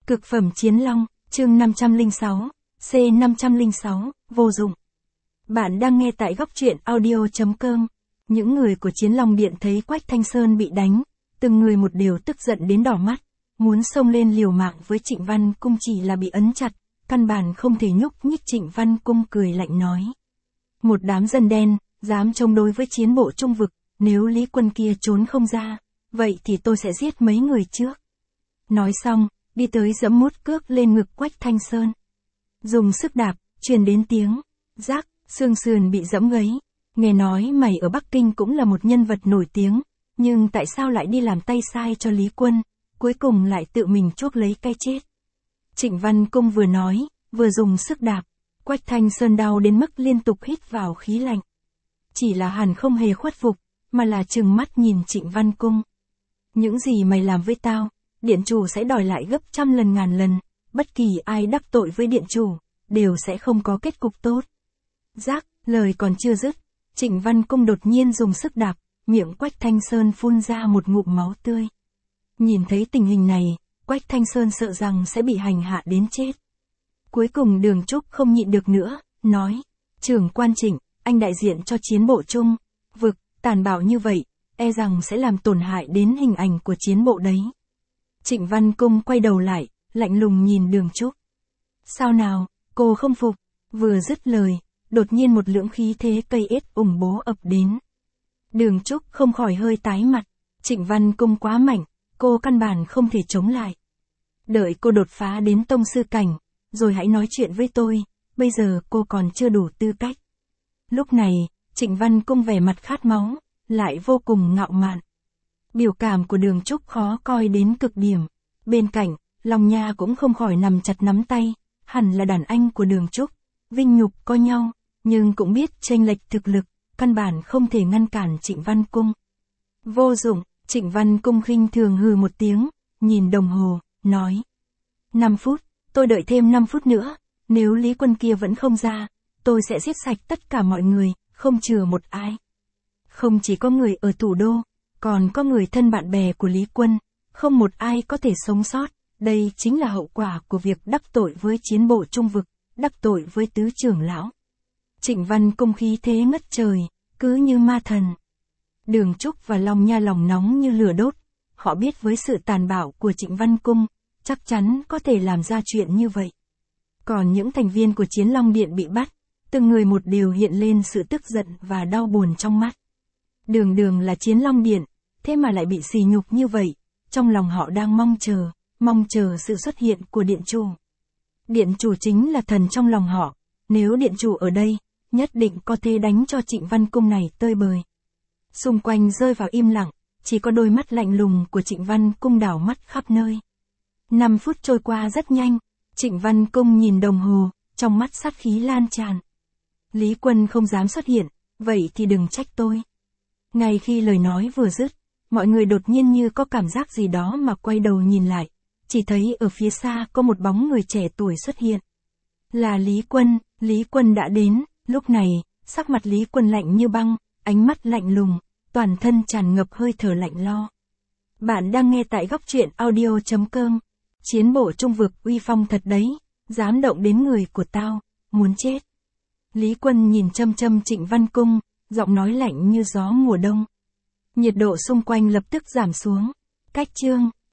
Cực phẩm chiến long, chương 506, C506, vô dụng. Bạn đang nghe tại góc truyện audio.com. Những người của Chiến Long Điện thấy Quách Thanh Sơn bị đánh, từng người một đều tức giận đến đỏ mắt, muốn xông lên liều mạng với Trịnh Văn Cung, chỉ là bị ấn chặt, căn bản không thể nhúc nhích. Trịnh Văn Cung cười lạnh nói: một đám dân đen, dám chống đối với chiến bộ Trung Vực, nếu Lý Quân kia trốn không ra, vậy thì tôi sẽ giết mấy người trước. Nói xong, đi tới giẫm một cước lên ngực Quách Thanh Sơn. Dùng sức đạp, truyền đến tiếng rác, xương sườn bị giẫm gãy. Nghe nói mày ở Bắc Kinh cũng là một nhân vật nổi tiếng, nhưng tại sao lại đi làm tay sai cho Lý Quân, cuối cùng lại tự mình chuốc lấy cái chết. Trịnh Văn Cung vừa nói, vừa dùng sức đạp. Quách Thanh Sơn đau đến mức liên tục hít vào khí lạnh. Chỉ là hắn không hề khuất phục, mà là trừng mắt nhìn Trịnh Văn Cung. Những gì mày làm với tao, điện chủ sẽ đòi lại gấp trăm lần ngàn lần, bất kỳ ai đắc tội với điện chủ, đều sẽ không có kết cục tốt. Rác, lời còn chưa dứt, Trịnh Văn Cung đột nhiên dùng sức đạp, miệng Quách Thanh Sơn phun ra một ngụm máu tươi. Nhìn thấy tình hình này, Quách Thanh Sơn sợ rằng sẽ bị hành hạ đến chết. Cuối cùng Đường Trúc không nhịn được nữa, nói: trưởng quan Trịnh, anh đại diện cho chiến bộ Trung Vực, tàn bạo như vậy, e rằng sẽ làm tổn hại đến hình ảnh của chiến bộ đấy. Trịnh Văn Cung quay đầu lại, lạnh lùng nhìn Đường Trúc. Sao nào, cô không phục? Vừa dứt lời, đột nhiên một lưỡng khí thế cây ết ủng bố ập đến. Đường Trúc không khỏi hơi tái mặt, Trịnh Văn Cung quá mạnh, cô căn bản không thể chống lại. Đợi cô đột phá đến tông sư cảnh, rồi hãy nói chuyện với tôi, bây giờ cô còn chưa đủ tư cách. Lúc này, Trịnh Văn Cung vẻ mặt khát máu, lại vô cùng ngạo mạn. Biểu cảm của Đường Trúc khó coi đến cực điểm. Bên cạnh, Long Nha cũng không khỏi nắm chặt nắm tay, hẳn là đàn anh của Đường Trúc, vinh nhục có nhau, nhưng cũng biết chênh lệch thực lực, căn bản không thể ngăn cản Trịnh Văn Cung. Vô dụng, Trịnh Văn Cung khinh thường hừ một tiếng, nhìn đồng hồ, nói: 5 phút, tôi đợi thêm 5 phút nữa, nếu Lý Quân kia vẫn không ra, tôi sẽ giết sạch tất cả mọi người, không chừa một ai. Không chỉ có người ở thủ đô, còn có người thân bạn bè của Lý Quân, không một ai có thể sống sót. Đây chính là hậu quả của việc đắc tội với chiến bộ Trung Vực, đắc tội với tứ trưởng lão. Trịnh Văn Cung khí thế ngất trời, cứ như ma thần. Đường Trúc và Long Nha lòng nóng như lửa đốt, họ biết với sự tàn bạo của Trịnh Văn Cung, chắc chắn có thể làm ra chuyện như vậy. Còn những thành viên của Chiến Long Điện bị bắt, từng người một đều hiện lên sự tức giận và đau buồn trong mắt. Đường đường là Chiến Long Điện, thế mà lại bị sỉ nhục như vậy, trong lòng họ đang mong chờ sự xuất hiện của điện chủ. Điện chủ chính là thần trong lòng họ, nếu điện chủ ở đây, nhất định có thể đánh cho Trịnh Văn Cung này tơi bời. Xung quanh rơi vào im lặng, chỉ có đôi mắt lạnh lùng của Trịnh Văn Cung đảo mắt khắp nơi. 5 phút trôi qua rất nhanh, Trịnh Văn Cung nhìn đồng hồ, trong mắt sát khí lan tràn. Lý Quân không dám xuất hiện, vậy thì đừng trách tôi. Ngay khi lời nói vừa dứt, mọi người đột nhiên như có cảm giác gì đó mà quay đầu nhìn lại, chỉ thấy ở phía xa có một bóng người trẻ tuổi xuất hiện. Là Lý Quân đã đến, lúc này, sắc mặt Lý Quân lạnh như băng, ánh mắt lạnh lùng, toàn thân tràn ngập hơi thở lạnh lo. Bạn đang nghe tại góc truyện audio.com. Chiến bộ Trung Vực uy phong thật đấy, dám động đến người của tao, muốn chết. Lý Quân nhìn chăm chăm Trịnh Văn Cung, giọng nói lạnh như gió mùa đông. Nhiệt độ xung quanh lập tức giảm xuống. Cách chương